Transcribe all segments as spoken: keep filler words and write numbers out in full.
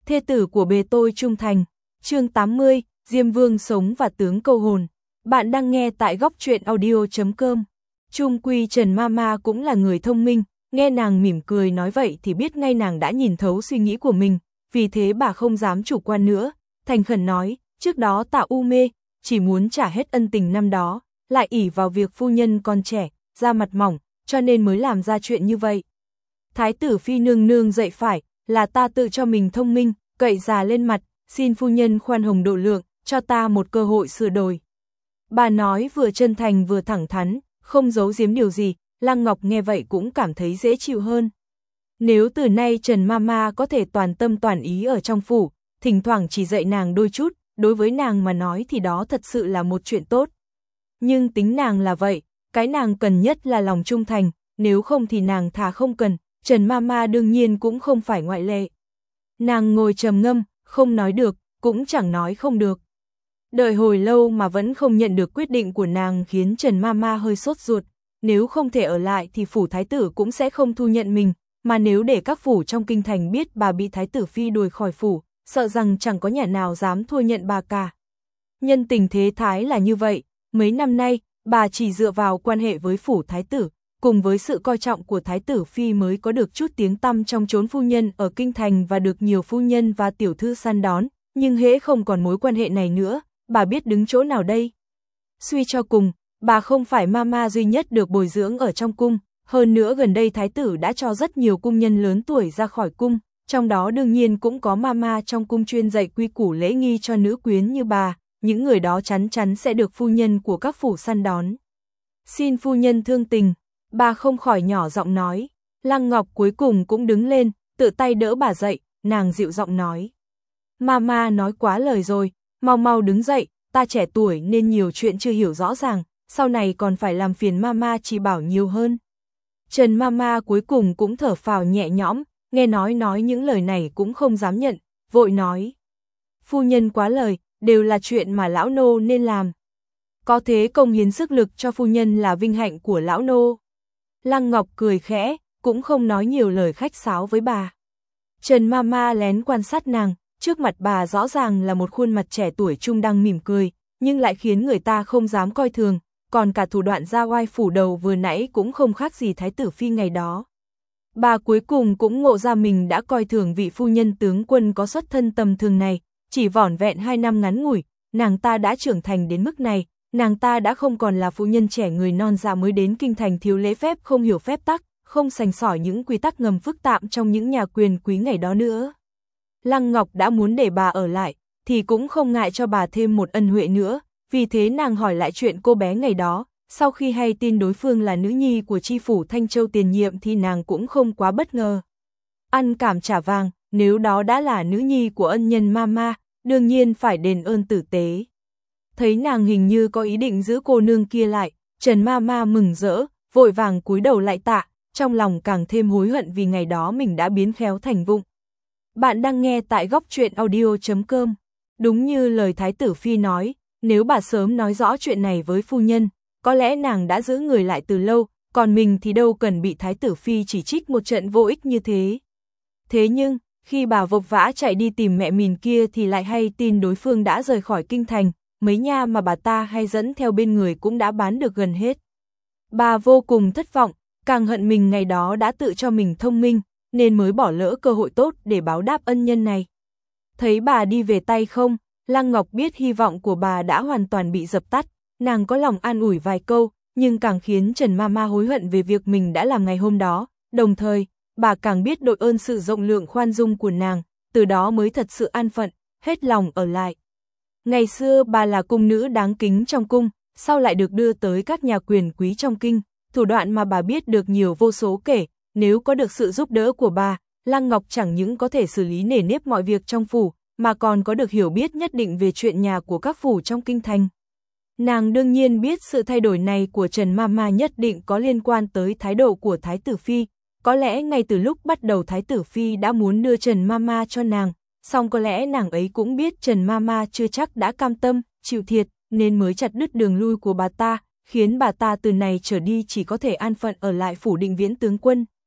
thê tử của bề tôi trung thành. Chương tám mươi, Diêm Vương sống và tướng câu hồn. Bạn đang nghe tại góc truyện audio chấm com. Chung quy Trần Mama cũng là người thông minh, nghe nàng mỉm cười nói vậy thì biết ngay nàng đã nhìn thấu suy nghĩ của mình, vì thế bà không dám chủ quan nữa, thành khẩn nói, trước đó Tạ U mê, chỉ muốn trả hết ân tình năm đó, lại ỷ vào việc phu nhân còn trẻ, da mặt mỏng, cho nên mới làm ra chuyện như vậy. Thái tử phi nương nương dậy phải, là ta tự cho mình thông minh, cậy già lên mặt, xin phu nhân khoan hồng độ lượng, cho ta một cơ hội sửa đổi. Bà nói vừa chân thành vừa thẳng thắn, không giấu giếm điều gì, Lăng Ngọc nghe vậy cũng cảm thấy dễ chịu hơn. Nếu từ nay Trần Mama có thể toàn tâm toàn ý ở trong phủ, thỉnh thoảng chỉ dạy nàng đôi chút, đối với nàng mà nói thì đó thật sự là một chuyện tốt. Nhưng tính nàng là vậy, cái nàng cần nhất là lòng trung thành, nếu không thì nàng thà không cần, Trần Mama đương nhiên cũng không phải ngoại lệ. Nàng ngồi trầm ngâm, không nói được, cũng chẳng nói không được. Đợi hồi lâu mà vẫn không nhận được quyết định của nàng khiến Trần Mama hơi sốt ruột, nếu không thể ở lại thì phủ thái tử cũng sẽ không thu nhận mình, mà nếu để các phủ trong kinh thành biết bà bị thái tử phi đuổi khỏi phủ, sợ rằng chẳng có nhà nào dám thua nhận bà cả. Nhân tình thế thái là như vậy, mấy năm nay, bà chỉ dựa vào quan hệ với phủ thái tử, cùng với sự coi trọng của thái tử phi mới có được chút tiếng tăm trong chốn phu nhân ở kinh thành và được nhiều phu nhân và tiểu thư săn đón, nhưng hễ không còn mối quan hệ này nữa, bà biết đứng chỗ nào đây? Suy cho cùng, bà không phải mama duy nhất được bồi dưỡng ở trong cung, hơn nữa gần đây thái tử đã cho rất nhiều cung nhân lớn tuổi ra khỏi cung, trong đó đương nhiên cũng có mama trong cung chuyên dạy quy củ lễ nghi cho nữ quyến như bà, những người đó chắn chắn sẽ được phu nhân của các phủ săn đón. Xin phu nhân thương tình, bà không khỏi nhỏ giọng nói. Lăng Ngọc cuối cùng cũng đứng lên, tự tay đỡ bà dậy, nàng dịu giọng nói. Mama nói quá lời rồi, mau mau đứng dậy, ta trẻ tuổi nên nhiều chuyện chưa hiểu rõ ràng, sau này còn phải làm phiền Mama chỉ bảo nhiều hơn. Trần Mama cuối cùng cũng thở phào nhẹ nhõm, nghe nói nói những lời này cũng không dám nhận, vội nói. Phu nhân quá lời, đều là chuyện mà lão nô nên làm. Có thế công hiến sức lực cho phu nhân là vinh hạnh của lão nô. Lăng Ngọc cười khẽ, cũng không nói nhiều lời khách sáo với bà. Trần Mama lén quan sát nàng, trước mặt bà rõ ràng là một khuôn mặt trẻ tuổi trung đang mỉm cười, nhưng lại khiến người ta không dám coi thường, còn cả thủ đoạn ra oai phủ đầu vừa nãy cũng không khác gì thái tử phi ngày đó. Bà cuối cùng cũng ngộ ra mình đã coi thường vị phu nhân tướng quân có xuất thân tầm thường này, chỉ vỏn vẹn hai năm ngắn ngủi, nàng ta đã trưởng thành đến mức này, nàng ta đã không còn là phu nhân trẻ người non dạ mới đến kinh thành thiếu lễ phép không hiểu phép tắc, không sành sỏi những quy tắc ngầm phức tạp trong những nhà quyền quý ngày đó nữa. Lăng Ngọc đã muốn để bà ở lại, thì cũng không ngại cho bà thêm một ân huệ nữa, vì thế nàng hỏi lại chuyện cô bé ngày đó, sau khi hay tin đối phương là nữ nhi của tri phủ Thanh Châu tiền nhiệm thì nàng cũng không quá bất ngờ. Ăn cảm trả vàng, nếu đó đã là nữ nhi của ân nhân Mama, đương nhiên phải đền ơn tử tế. Thấy nàng hình như có ý định giữ cô nương kia lại, Trần Mama mừng rỡ, vội vàng cúi đầu lại tạ, trong lòng càng thêm hối hận vì ngày đó mình đã biến khéo thành vụng. Bạn đang nghe tại góc truyện audio chấm com. Đúng như lời thái tử phi nói, nếu bà sớm nói rõ chuyện này với phu nhân, có lẽ nàng đã giữ người lại từ lâu, còn mình thì đâu cần bị thái tử phi chỉ trích một trận vô ích như thế. Thế nhưng, khi bà vội vã chạy đi tìm mẹ mình kia thì lại hay tin đối phương đã rời khỏi kinh thành, mấy nha mà bà ta hay dẫn theo bên người cũng đã bán được gần hết. Bà vô cùng thất vọng, càng hận mình ngày đó đã tự cho mình thông minh, nên mới bỏ lỡ cơ hội tốt để báo đáp ân nhân này. Thấy bà đi về tay không, Lăng Ngọc biết hy vọng của bà đã hoàn toàn bị dập tắt, nàng có lòng an ủi vài câu, nhưng càng khiến Trần Mama hối hận về việc mình đã làm ngày hôm đó, đồng thời, bà càng biết đội ơn sự rộng lượng khoan dung của nàng, từ đó mới thật sự an phận, hết lòng ở lại. Ngày xưa bà là cung nữ đáng kính trong cung, sau lại được đưa tới các nhà quyền quý trong kinh, thủ đoạn mà bà biết được nhiều vô số kể, nếu có được sự giúp đỡ của bà, Lăng Ngọc chẳng những có thể xử lý nề nếp mọi việc trong phủ, mà còn có được hiểu biết nhất định về chuyện nhà của các phủ trong kinh thành. Nàng đương nhiên biết sự thay đổi này của Trần Mama nhất định có liên quan tới thái độ của Thái tử Phi, có lẽ ngay từ lúc bắt đầu Thái tử Phi đã muốn đưa Trần Mama cho nàng, song có lẽ nàng ấy cũng biết Trần Mama chưa chắc đã cam tâm, chịu thiệt, nên mới chặt đứt đường lui của bà ta, khiến bà ta từ này trở đi chỉ có thể an phận ở lại phủ Định Viễn tướng quân.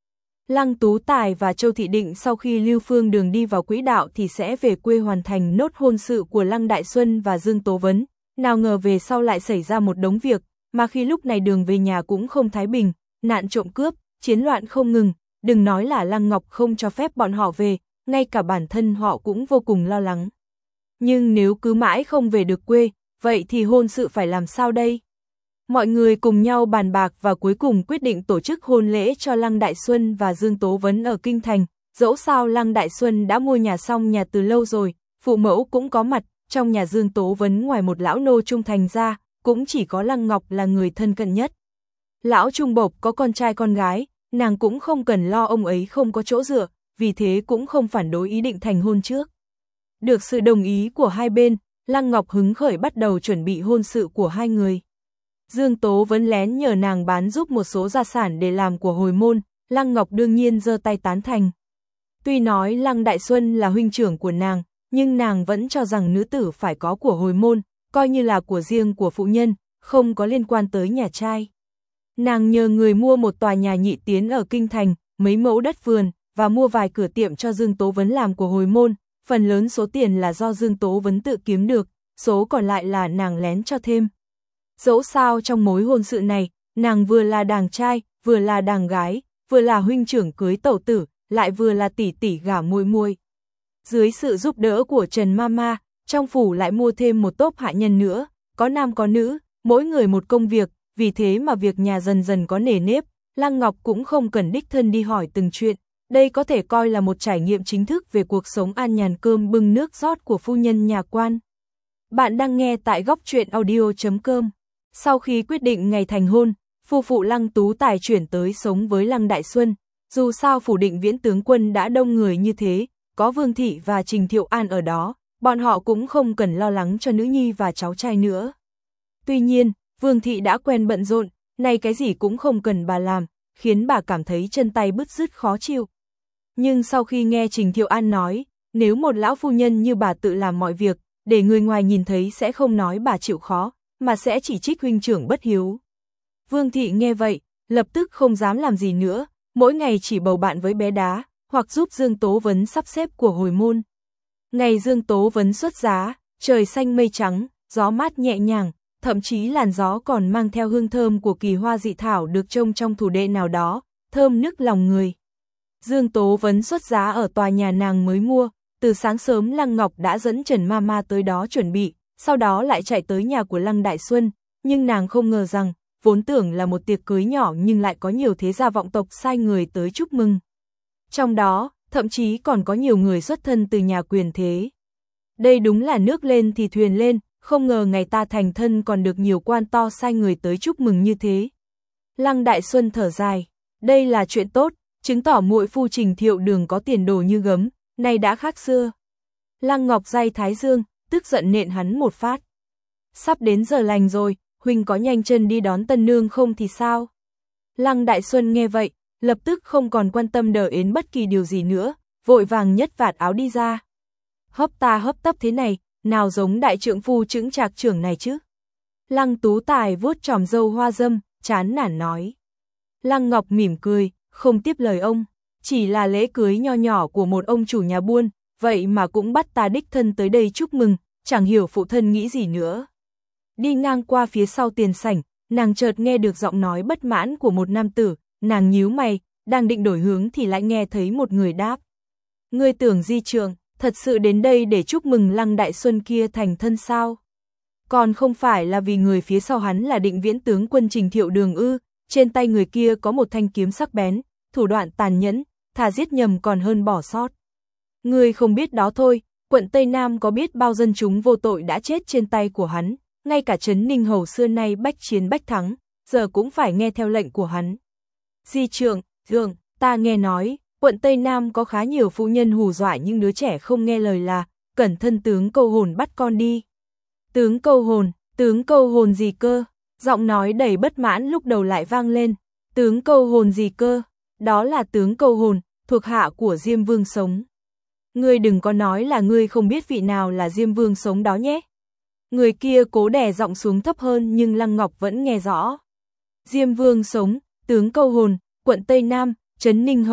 Lăng Tú Tài và Châu Thị Định sau khi Lưu Phương Đường đi vào quỹ đạo thì sẽ về quê hoàn thành nốt hôn sự của Lăng Đại Xuân và Dương Tố Vấn, nào ngờ về sau lại xảy ra một đống việc, mà khi lúc này đường về nhà cũng không thái bình, nạn trộm cướp, chiến loạn không ngừng, đừng nói là Lăng Ngọc không cho phép bọn họ về, ngay cả bản thân họ cũng vô cùng lo lắng. Nhưng nếu cứ mãi không về được quê, vậy thì hôn sự phải làm sao đây? Mọi người cùng nhau bàn bạc và cuối cùng quyết định tổ chức hôn lễ cho Lăng Đại Xuân và Dương Tố Vấn ở Kinh Thành. Dẫu sao Lăng Đại Xuân đã mua nhà xong nhà từ lâu rồi, phụ mẫu cũng có mặt, trong nhà Dương Tố Vấn ngoài một lão nô trung thành ra, cũng chỉ có Lăng Ngọc là người thân cận nhất. Lão Trung Bộc có con trai con gái, nàng cũng không cần lo ông ấy không có chỗ dựa, vì thế cũng không phản đối ý định thành hôn trước. Được sự đồng ý của hai bên, Lăng Ngọc hứng khởi bắt đầu chuẩn bị hôn sự của hai người. Dương Tố Vấn lén nhờ nàng bán giúp một số gia sản để làm của hồi môn, Lăng Ngọc đương nhiên giơ tay tán thành. Tuy nói Lăng Đại Xuân là huynh trưởng của nàng, nhưng nàng vẫn cho rằng nữ tử phải có của hồi môn, coi như là của riêng của phụ nhân, không có liên quan tới nhà trai. Nàng nhờ người mua một tòa nhà nhị tiến ở Kinh Thành, mấy mẫu đất vườn, và mua vài cửa tiệm cho Dương Tố Vấn làm của hồi môn, phần lớn số tiền là do Dương Tố Vấn tự kiếm được, số còn lại là nàng lén cho thêm. Dẫu sao trong mối hôn sự này, nàng vừa là đàng trai, vừa là đàng gái, vừa là huynh trưởng cưới tẩu tử, lại vừa là tỷ tỷ gả muội muội. Dưới sự giúp đỡ của Trần Mama, trong phủ lại mua thêm một tốp hạ nhân nữa, có nam có nữ, mỗi người một công việc, vì thế mà việc nhà dần dần có nề nếp, Lăng Ngọc cũng không cần đích thân đi hỏi từng chuyện. Đây có thể coi là một trải nghiệm chính thức về cuộc sống an nhàn cơm bưng nước rót của phu nhân nhà quan. Bạn đang nghe tại góc truyện audio chấm com. Sau khi quyết định ngày thành hôn, phu phụ Lăng Tú Tài chuyển tới sống với Lăng Đại Xuân. Dù sao phủ Định Viễn tướng quân đã đông người như thế, có Vương Thị và Trình Thiệu An ở đó, bọn họ cũng không cần lo lắng cho nữ nhi và cháu trai nữa. Tuy nhiên, Vương Thị đã quen bận rộn, nay cái gì cũng không cần bà làm, khiến bà cảm thấy chân tay bứt rứt khó chịu. Nhưng sau khi nghe Trình Thiệu An nói, nếu một lão phu nhân như bà tự làm mọi việc, để người ngoài nhìn thấy sẽ không nói bà chịu khó, mà sẽ chỉ trích huynh trưởng bất hiếu. Vương Thị nghe vậy, lập tức không dám làm gì nữa, mỗi ngày chỉ bầu bạn với bé đá, hoặc giúp Dương Tố Vấn sắp xếp của hồi môn. Ngày Dương Tố Vấn xuất giá, trời xanh mây trắng, gió mát nhẹ nhàng, thậm chí làn gió còn mang theo hương thơm của kỳ hoa dị thảo được trông trong thủ đệ nào đó, thơm nức lòng người. Dương Tố Vấn xuất giá ở tòa nhà nàng mới mua, từ sáng sớm Lăng Ngọc đã dẫn Trần Mama tới đó chuẩn bị, sau đó lại chạy tới nhà của Lăng Đại Xuân, nhưng nàng không ngờ rằng, vốn tưởng là một tiệc cưới nhỏ nhưng lại có nhiều thế gia vọng tộc sai người tới chúc mừng. Trong đó, thậm chí còn có nhiều người xuất thân từ nhà quyền thế. Đây đúng là nước lên thì thuyền lên, không ngờ ngày ta thành thân còn được nhiều quan to sai người tới chúc mừng như thế. Lăng Đại Xuân thở dài, đây là chuyện tốt, chứng tỏ muội phu Trình Thiệu Đường có tiền đồ như gấm, nay đã khác xưa. Lăng Ngọc day thái dương, tức giận nện hắn một phát. Sắp đến giờ lành rồi, huynh có nhanh chân đi đón tân nương không thì sao? Lăng Đại Xuân nghe vậy, lập tức không còn quan tâm đờ ến bất kỳ điều gì nữa, vội vàng nhất vạt áo đi ra. Hấp ta hấp tấp thế này, nào giống đại trượng phu chững chạc trưởng này chứ? Lăng Tú Tài vuốt tròm râu hoa dâm, chán nản nói. Lăng Ngọc mỉm cười, không tiếp lời ông, chỉ là lễ cưới nho nhỏ của một ông chủ nhà buôn, vậy mà cũng bắt ta đích thân tới đây chúc mừng, chẳng hiểu phụ thân nghĩ gì nữa. Đi ngang qua phía sau tiền sảnh, nàng chợt nghe được giọng nói bất mãn của một nam tử, nàng nhíu mày, đang định đổi hướng thì lại nghe thấy một người đáp. Ngươi tưởng Di Trượng, thật sự đến đây để chúc mừng Lăng Đại Xuân kia thành thân sao? Còn không phải là vì người phía sau hắn là Định Viễn tướng quân Trình Thiệu Đường ư? Trên tay người kia có một thanh kiếm sắc bén, thủ đoạn tàn nhẫn, thà giết nhầm còn hơn bỏ sót. Ngươi không biết đó thôi, quận Tây Nam có biết bao dân chúng vô tội đã chết trên tay của hắn, ngay cả Trấn Ninh Hầu xưa nay bách chiến bách thắng, giờ cũng phải nghe theo lệnh của hắn. Di Trượng, Dượng, ta nghe nói, quận Tây Nam có khá nhiều phụ nhân hù dọa những đứa trẻ không nghe lời là, cẩn thân tướng câu hồn bắt con đi. Tướng câu hồn, tướng câu hồn gì cơ? Giọng nói đầy bất mãn lúc đầu lại vang lên. Tướng câu hồn gì cơ? Đó là tướng câu hồn, thuộc hạ của Diêm Vương Sống. Ngươi đừng có nói là ngươi không biết vị nào là Diêm Vương Sống đó nhé. Người kia cố đè giọng xuống thấp hơn nhưng Lăng Ngọc vẫn nghe rõ. Diêm Vương Sống, tướng câu hồn, quận Tây Nam, Trấn Ninh Hầu,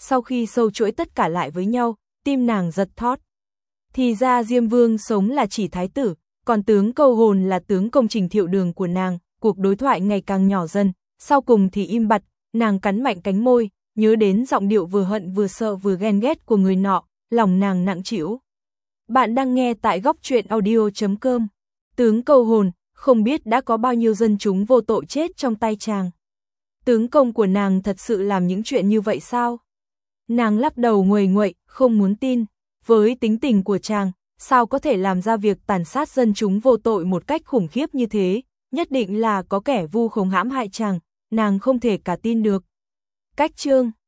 sau khi sâu chuỗi tất cả lại với nhau, tim nàng giật thót. Thì ra Diêm Vương sống là chỉ thái tử, còn tướng câu hồn là tướng công trình thiệu đường của nàng. Cuộc đối thoại ngày càng nhỏ dần, sau cùng thì im bặt, nàng cắn mạnh cánh môi, nhớ đến giọng điệu vừa hận vừa sợ vừa ghen ghét của người nọ, lòng nàng nặng trĩu. Bạn đang nghe tại góc truyện audio chấm com. Tướng câu hồn, không biết đã có bao nhiêu dân chúng vô tội chết trong tay chàng. Tướng công của nàng thật sự làm những chuyện như vậy sao? Nàng lắc đầu nguầy nguậy, không muốn tin. Với tính tình của chàng, sao có thể làm ra việc tàn sát dân chúng vô tội một cách khủng khiếp như thế? Nhất định là có kẻ vu khống hãm hại chàng, nàng không thể cả tin được. Cách chương